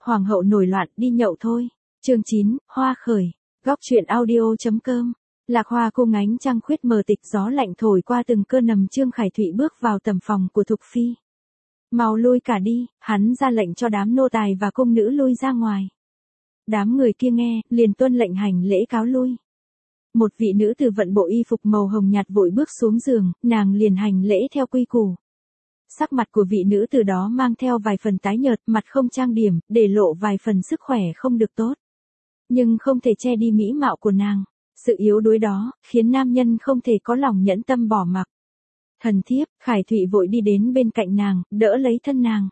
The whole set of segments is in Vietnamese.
Hoàng hậu nổi loạn đi nhậu thôi. Chương 9, hoa khởi. Góc truyện audio.com. Lạc Hoa cung ánh trăng khuyết mờ tịch, gió lạnh thổi qua từng cơn nằm. Trương Khải Thụy bước vào tầm phòng của Thục Phi. Mau lui cả đi, hắn ra lệnh cho đám nô tài và cung nữ lui ra ngoài. Đám người kia nghe, liền tuân lệnh hành lễ cáo lui. Một vị nữ tử vận bộ y phục màu hồng nhạt vội bước xuống giường, nàng liền hành lễ theo quy củ. Sắc mặt của vị nữ tử đó mang theo vài phần tái nhợt, mặt không trang điểm, để lộ vài phần sức khỏe không được tốt. Nhưng không thể che đi mỹ mạo của nàng. Sự yếu đuối đó, khiến nam nhân không thể có lòng nhẫn tâm bỏ mặc. Thần thiếp, Khải Thụy vội đi đến bên cạnh nàng, đỡ lấy thân nàng.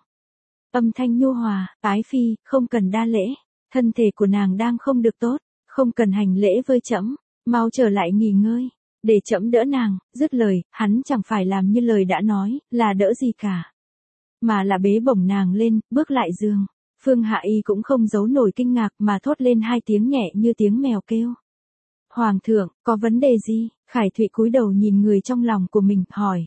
Âm thanh nhu hòa, ái phi, không cần đa lễ. Thân thể của nàng đang không được tốt, không cần hành lễ với trẫm, mau trở lại nghỉ ngơi, để trẫm đỡ nàng. Dứt lời, hắn chẳng phải làm như lời đã nói, là đỡ gì cả, mà là bế bổng nàng lên, bước lại giường. Phương Hạ Y cũng không giấu nổi kinh ngạc mà thốt lên hai tiếng nhẹ như tiếng mèo kêu. Hoàng thượng, có vấn đề gì? Khải Thụy cúi đầu nhìn người trong lòng của mình, hỏi.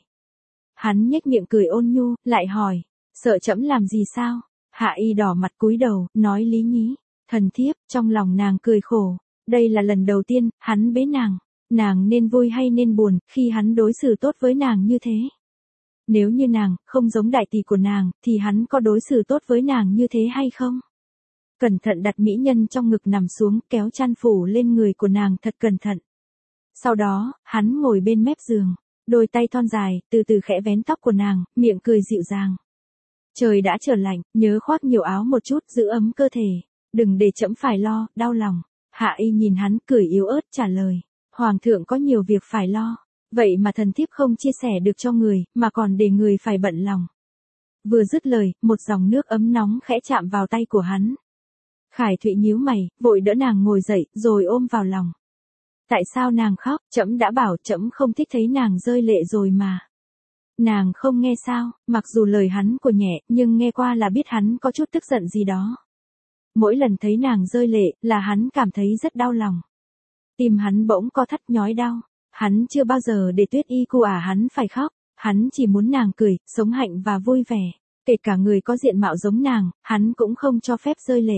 Hắn nhếch miệng cười ôn nhu, lại hỏi, sợ trẫm làm gì sao? Hạ Y đỏ mặt cúi đầu, nói lý nhí. Thần thiếp, trong lòng nàng cười khổ. Đây là lần đầu tiên, hắn bế nàng. Nàng nên vui hay nên buồn, khi hắn đối xử tốt với nàng như thế? Nếu như nàng, không giống đại tỷ của nàng, thì hắn có đối xử tốt với nàng như thế hay không? Cẩn thận đặt mỹ nhân trong ngực nằm xuống, kéo chăn phủ lên người của nàng thật cẩn thận. Sau đó, hắn ngồi bên mép giường, đôi tay thon dài, từ từ khẽ vén tóc của nàng, miệng cười dịu dàng. Trời đã trở lạnh, nhớ khoác nhiều áo một chút, giữ ấm cơ thể. Đừng để trẫm phải lo, đau lòng. Hạ Y nhìn hắn, cười yếu ớt trả lời. Hoàng thượng có nhiều việc phải lo. Vậy mà thần thiếp không chia sẻ được cho người, mà còn để người phải bận lòng. Vừa dứt lời, một dòng nước ấm nóng khẽ chạm vào tay của hắn. Khải Thụy nhíu mày, vội đỡ nàng ngồi dậy, rồi ôm vào lòng. Tại sao nàng khóc? Trẫm đã bảo trẫm không thích thấy nàng rơi lệ rồi mà. Nàng không nghe sao? Mặc dù lời hắn của nhẹ, nhưng nghe qua là biết hắn có chút tức giận gì đó. Mỗi lần thấy nàng rơi lệ, là hắn cảm thấy rất đau lòng. Tim hắn bỗng co thắt nhói đau. Hắn chưa bao giờ để Tuyết Y cu hắn phải khóc. Hắn chỉ muốn nàng cười, sống hạnh và vui vẻ. Kể cả người có diện mạo giống nàng, hắn cũng không cho phép rơi lệ.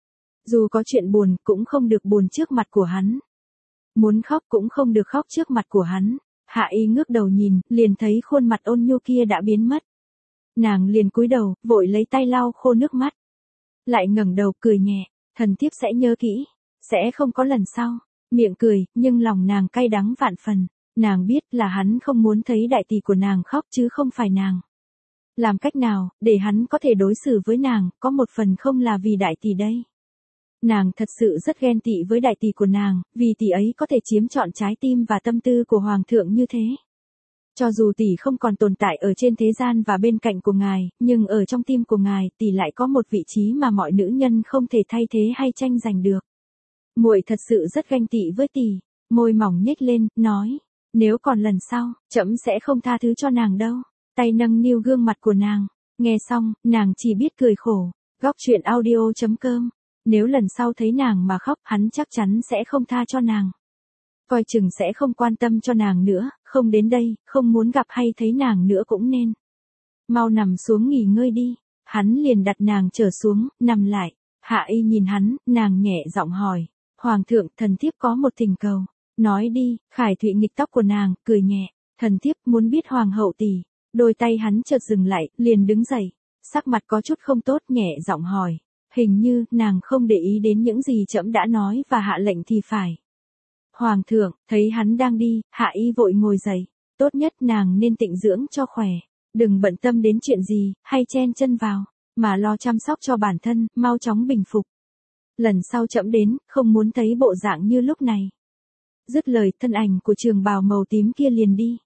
Dù có chuyện buồn, cũng không được buồn trước mặt của hắn. Muốn khóc cũng không được khóc trước mặt của hắn. Hạ Y ngước đầu nhìn, liền thấy khuôn mặt ôn nhu kia đã biến mất. Nàng liền cúi đầu, vội lấy tay lau khô nước mắt. Lại ngẩng đầu cười nhẹ, thần thiếp sẽ nhớ kỹ, sẽ không có lần sau. Miệng cười, nhưng lòng nàng cay đắng vạn phần. Nàng biết là hắn không muốn thấy đại tỷ của nàng khóc chứ không phải nàng. Làm cách nào, để hắn có thể đối xử với nàng, có một phần không là vì đại tỷ đây. Nàng thật sự rất ghen tị với đại tỷ của nàng, vì tỷ ấy có thể chiếm trọn trái tim và tâm tư của hoàng thượng như thế. Cho dù tỷ không còn tồn tại ở trên thế gian và bên cạnh của ngài, nhưng ở trong tim của ngài, tỷ lại có một vị trí mà mọi nữ nhân không thể thay thế hay tranh giành được. Muội thật sự rất ganh tị với tỷ. Môi mỏng nhếch lên, nói, nếu còn lần sau, trẫm sẽ không tha thứ cho nàng đâu. Tay nâng niu gương mặt của nàng. Nghe xong, nàng chỉ biết cười khổ. Góc truyện audio.com. Nếu lần sau thấy nàng mà khóc, hắn chắc chắn sẽ không tha cho nàng. Coi chừng sẽ không quan tâm cho nàng nữa, không đến đây, không muốn gặp hay thấy nàng nữa cũng nên. Mau nằm xuống nghỉ ngơi đi. Hắn liền đặt nàng trở xuống, nằm lại. Hạ Y nhìn hắn, nàng nhẹ giọng hỏi. Hoàng thượng, thần thiếp có một thỉnh cầu. Nói đi. Khải Thụy nghịch tóc của nàng, cười nhẹ. Thần thiếp muốn biết hoàng hậu tỷ. Đôi tay hắn chợt dừng lại, liền đứng dậy. Sắc mặt có chút không tốt, nhẹ giọng hỏi. Hình như, nàng không để ý đến những gì trẫm đã nói và hạ lệnh thì phải. Hoàng thượng, thấy hắn đang đi, Hạ Y vội ngồi dậy. Tốt nhất nàng nên tịnh dưỡng cho khỏe. Đừng bận tâm đến chuyện gì, hay chen chân vào, mà lo chăm sóc cho bản thân, mau chóng bình phục. Lần sau trẫm đến, không muốn thấy bộ dạng như lúc này. Dứt lời, thân ảnh của trường bào màu tím kia liền đi.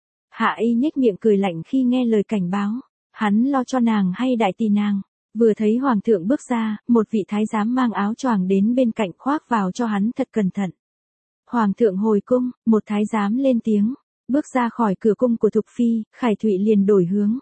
Hạ Y nhếch miệng cười lạnh khi nghe lời cảnh báo. Hắn lo cho nàng hay đại tỷ nàng? Vừa thấy hoàng thượng bước ra, một vị thái giám mang áo choàng đến bên cạnh khoác vào cho hắn thật cẩn thận. Hoàng thượng hồi cung, một thái giám lên tiếng. Bước ra khỏi cửa cung của Thục Phi, Khải Thụy liền đổi hướng.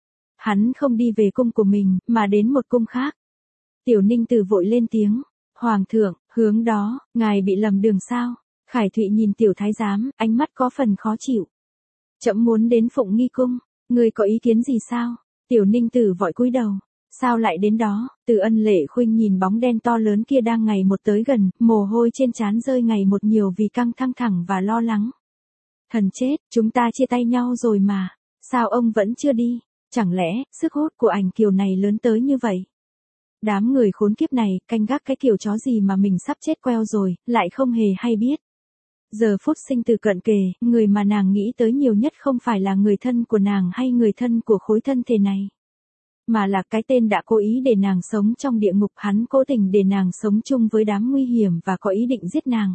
Hắn không đi về cung của mình, mà đến một cung khác. Tiểu Ninh Tử vội lên tiếng. Hoàng thượng, hướng đó, ngài bị lầm đường sao? Khải Thụy nhìn tiểu thái giám, ánh mắt có phần khó chịu. Trẫm muốn đến Phụng Nghi cung, ngươi có ý kiến gì sao? Tiểu Ninh Tử vội cúi đầu. Sao lại đến đó? Từ Ân Lệ Khuynh nhìn bóng đen to lớn kia đang ngày một tới gần, mồ hôi trên trán rơi ngày một nhiều vì căng thẳng và lo lắng. Thần chết, chúng ta chia tay nhau rồi mà. Sao ông vẫn chưa đi? Chẳng lẽ, sức hút của ảnh kiều này lớn tới như vậy? Đám người khốn kiếp này, canh gác cái kiểu chó gì mà mình sắp chết queo rồi, lại không hề hay biết. Giờ phút sinh tử cận kề, người mà nàng nghĩ tới nhiều nhất không phải là người thân của nàng hay người thân của khối thân thể này. Mà là cái tên đã cố ý để nàng sống trong địa ngục, hắn cố tình để nàng sống chung với đám nguy hiểm và có ý định giết nàng.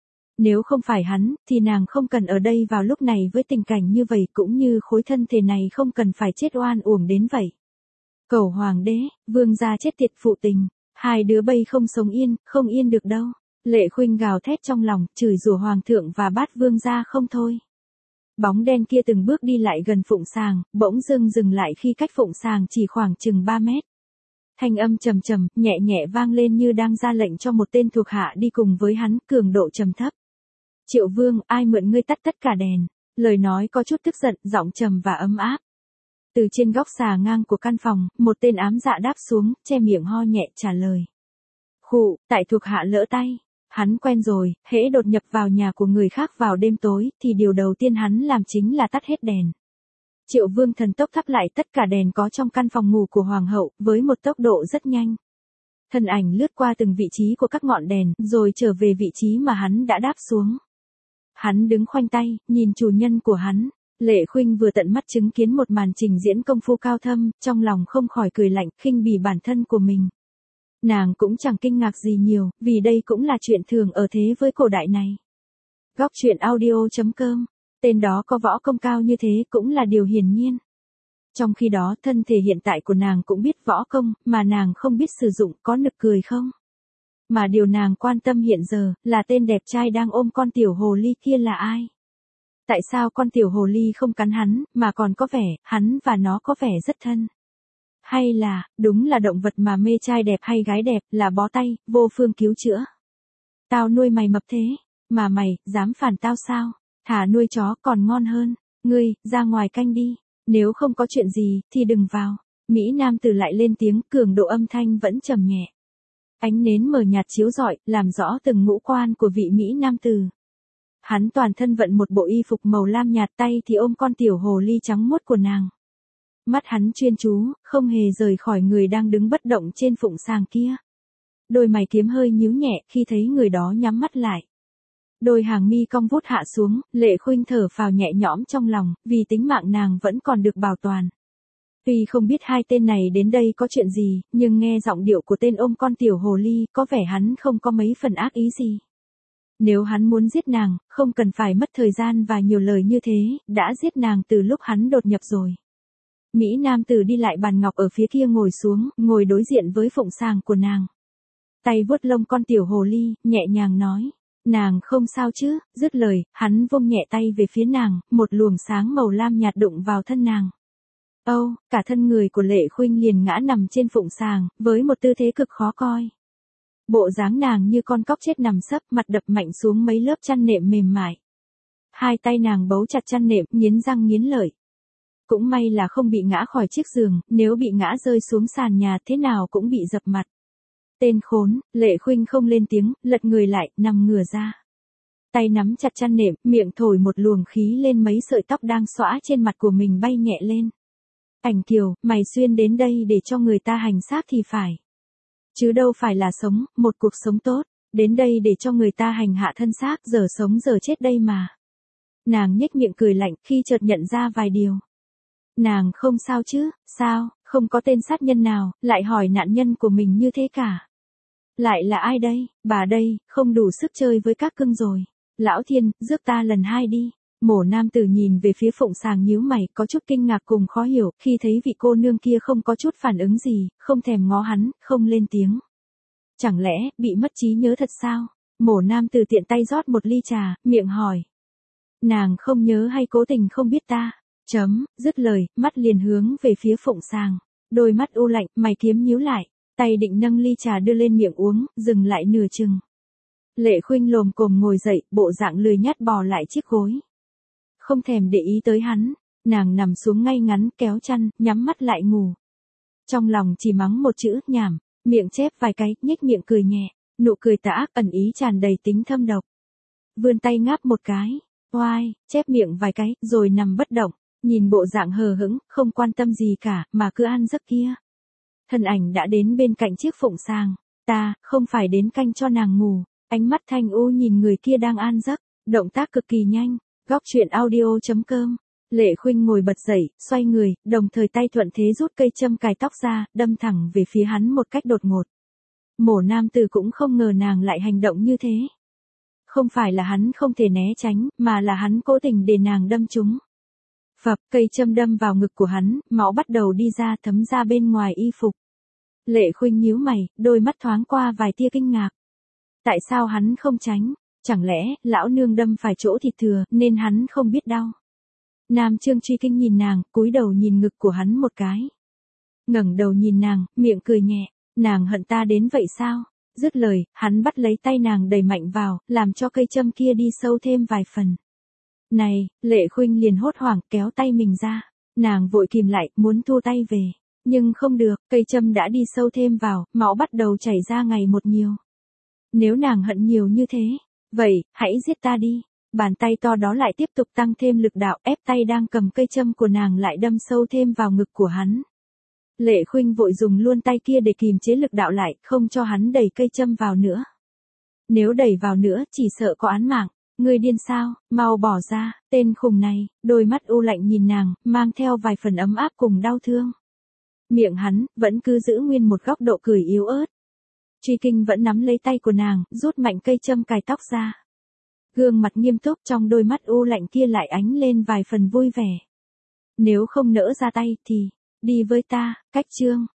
Nếu không phải hắn, thì nàng không cần ở đây vào lúc này với tình cảnh như vậy, cũng như khối thân thể này không cần phải chết oan uổng đến vậy. Cầu hoàng đế, vương gia chết tiệt phụ tình, hai đứa bây không sống yên, không yên được đâu. Lệ Khuynh gào thét trong lòng, chửi rủa hoàng thượng và bát vương gia không thôi. Bóng đen kia từng bước đi lại gần Phụng Sàng, bỗng dưng dừng lại khi cách Phụng Sàng chỉ khoảng chừng 3 mét. Thanh âm trầm trầm, nhẹ nhẹ vang lên như đang ra lệnh cho một tên thuộc hạ đi cùng với hắn, cường độ trầm thấp. Triệu Vương, ai mượn ngươi tắt tất cả đèn? Lời nói có chút tức giận, giọng trầm và ấm áp. Từ trên góc xà ngang của căn phòng, một tên ám dạ đáp xuống, che miệng ho nhẹ trả lời. Khụ, tại thuộc hạ lỡ tay. Hắn quen rồi, hễ đột nhập vào nhà của người khác vào đêm tối, thì điều đầu tiên hắn làm chính là tắt hết đèn. Triệu Vương thần tốc thắp lại tất cả đèn có trong căn phòng ngủ của hoàng hậu, với một tốc độ rất nhanh. Thân ảnh lướt qua từng vị trí của các ngọn đèn, rồi trở về vị trí mà hắn đã đáp xuống. Hắn đứng khoanh tay, nhìn chủ nhân của hắn. Lệ Khuynh vừa tận mắt chứng kiến một màn trình diễn công phu cao thâm, trong lòng không khỏi cười lạnh, khinh bỉ bản thân của mình. Nàng cũng chẳng kinh ngạc gì nhiều, vì đây cũng là chuyện thường ở thế với cổ đại này. Góc truyện audio.com, tên đó có võ công cao như thế cũng là điều hiển nhiên. Trong khi đó thân thể hiện tại của nàng cũng biết võ công, mà nàng không biết sử dụng, có nực cười không? Mà điều nàng quan tâm hiện giờ, là tên đẹp trai đang ôm con tiểu hồ ly kia là ai? Tại sao con tiểu hồ ly không cắn hắn, mà còn có vẻ, hắn và nó có vẻ rất thân? Hay là, đúng là động vật mà mê trai đẹp hay gái đẹp, là bó tay, vô phương cứu chữa? Tao nuôi mày mập thế, mà mày, dám phản tao sao? Thả nuôi chó còn ngon hơn. Ngươi, ra ngoài canh đi. Nếu không có chuyện gì, thì đừng vào. Mỹ nam tử lại lên tiếng, cường độ âm thanh vẫn trầm nhẹ. Ánh nến mờ nhạt chiếu rọi, làm rõ từng ngũ quan của vị Mỹ nam tử. Hắn toàn thân vận một bộ y phục màu lam nhạt, tay thì ôm con tiểu hồ ly trắng muốt của nàng. Mắt hắn chuyên chú, không hề rời khỏi người đang đứng bất động trên Phụng Sàng kia. Đôi mày kiếm hơi nhíu nhẹ khi thấy người đó nhắm mắt lại. Đôi hàng mi cong vút hạ xuống, Lệ Khuynh thở phào nhẹ nhõm trong lòng, vì tính mạng nàng vẫn còn được bảo toàn. Tuy không biết hai tên này đến đây có chuyện gì, nhưng nghe giọng điệu của tên ôm con tiểu hồ ly, có vẻ hắn không có mấy phần ác ý gì. Nếu hắn muốn giết nàng, không cần phải mất thời gian và nhiều lời như thế, đã giết nàng từ lúc hắn đột nhập rồi. Mỹ nam tử đi lại bàn ngọc ở phía kia ngồi xuống, ngồi đối diện với Phụng Sàng của nàng. Tay vuốt lông con tiểu hồ ly, nhẹ nhàng nói. Nàng không sao chứ? Dứt lời, hắn vung nhẹ tay về phía nàng, một luồng sáng màu lam nhạt đụng vào thân nàng. Âu, cả thân người của Lệ Khuynh liền ngã nằm trên Phụng Sàng, với một tư thế cực khó coi. Bộ dáng nàng như con cóc chết nằm sấp, mặt đập mạnh xuống mấy lớp chăn nệm mềm mại. Hai tay nàng bấu chặt chăn nệm, nghiến răng nghiến lợi. Cũng may là không bị ngã khỏi chiếc giường, nếu bị ngã rơi xuống sàn nhà thế nào cũng bị dập mặt. Tên khốn, Lệ Khuynh không lên tiếng, lật người lại, nằm ngửa ra. Tay nắm chặt chăn nệm, miệng thổi một luồng khí lên mấy sợi tóc đang xõa trên mặt của mình bay nhẹ lên. Ảnh Kiều, mày xuyên đến đây để cho người ta hành xác thì phải. Chứ đâu phải là sống, một cuộc sống tốt, đến đây để cho người ta hành hạ thân xác, giờ sống giờ chết đây mà. Nàng nhếch miệng cười lạnh khi chợt nhận ra vài điều. Nàng không sao chứ, sao, không có tên sát nhân nào, lại hỏi nạn nhân của mình như thế cả. Lại là ai đây, bà đây, không đủ sức chơi với các cưng rồi. Lão Thiên, rước ta lần 2 đi. Mổ nam tử nhìn về phía Phụng Sàng nhíu mày, có chút kinh ngạc cùng khó hiểu, khi thấy vị cô nương kia không có chút phản ứng gì, không thèm ngó hắn, không lên tiếng. Chẳng lẽ, bị mất trí nhớ thật sao? Mổ nam tử tiện tay rót một ly trà, miệng hỏi. Nàng không nhớ hay cố tình không biết ta? Dứt lời, mắt liền hướng về phía Phụng Sàng. Đôi mắt u lạnh, mày kiếm nhíu lại, tay định nâng ly trà đưa lên miệng uống, dừng lại nửa chừng. Lệ Khuynh lồm cồm ngồi dậy, bộ dạng lười nhát bò lại chiếc gối. Không thèm để ý tới hắn, nàng nằm xuống ngay ngắn kéo chăn, nhắm mắt lại ngủ. trong lòng chỉ mắng một chữ, nhảm, miệng chép vài cái, nhếch miệng cười nhẹ, nụ cười tà ác ẩn ý tràn đầy tính thâm độc. Vươn tay ngáp một cái, oai, chép miệng vài cái, rồi nằm bất động, nhìn bộ dạng hờ hững, không quan tâm gì cả, mà cứ ăn giấc kia. Thân ảnh đã đến bên cạnh chiếc phụng sàng, ta, không phải đến canh cho nàng ngủ, ánh mắt thanh u nhìn người kia đang an giấc, động tác cực kỳ nhanh, góc truyện audio.com. Lệ Khuynh ngồi bật dậy, xoay người, đồng thời tay thuận thế rút cây châm cài tóc ra, đâm thẳng về phía hắn một cách đột ngột. Mổ nam tử cũng không ngờ nàng lại hành động như thế. Không phải là hắn không thể né tránh, mà là hắn cố tình để nàng đâm trúng. Phập, cây châm đâm vào ngực của hắn, máu bắt đầu đi ra thấm ra bên ngoài y phục. Lệ Khuynh nhíu mày, đôi mắt thoáng qua vài tia kinh ngạc. Tại sao hắn không tránh? Chẳng lẽ, lão nương đâm phải chỗ thịt thừa, nên hắn không biết đau? Nam Trương Truy Kinh nhìn nàng, cúi đầu nhìn ngực của hắn một cái. Ngẩng đầu nhìn nàng, miệng cười nhẹ, nàng hận ta đến vậy sao? Dứt lời, hắn bắt lấy tay nàng đẩy mạnh vào, làm cho cây châm kia đi sâu thêm vài phần. Này, Lệ Khuynh liền hốt hoảng kéo tay mình ra. Nàng vội kìm lại, muốn thu tay về. Nhưng không được, cây châm đã đi sâu thêm vào, máu bắt đầu chảy ra ngày một nhiều. Nếu nàng hận nhiều như thế, vậy, hãy giết ta đi. Bàn tay to đó lại tiếp tục tăng thêm lực đạo, ép tay đang cầm cây châm của nàng lại đâm sâu thêm vào ngực của hắn. Lệ Khuynh vội dùng luôn tay kia để kìm chế lực đạo lại, không cho hắn đẩy cây châm vào nữa. Nếu đẩy vào nữa, chỉ sợ có án mạng. Ngươi điên sao, mau bỏ ra, tên khùng này, đôi mắt u lạnh nhìn nàng, mang theo vài phần ấm áp cùng đau thương. Miệng hắn, vẫn cứ giữ nguyên một góc độ cười yếu ớt. Truy Kinh vẫn nắm lấy tay của nàng, rút mạnh cây châm cài tóc ra. Gương mặt nghiêm túc trong đôi mắt u lạnh kia lại ánh lên vài phần vui vẻ. Nếu không nỡ ra tay thì, đi với ta, cách chương.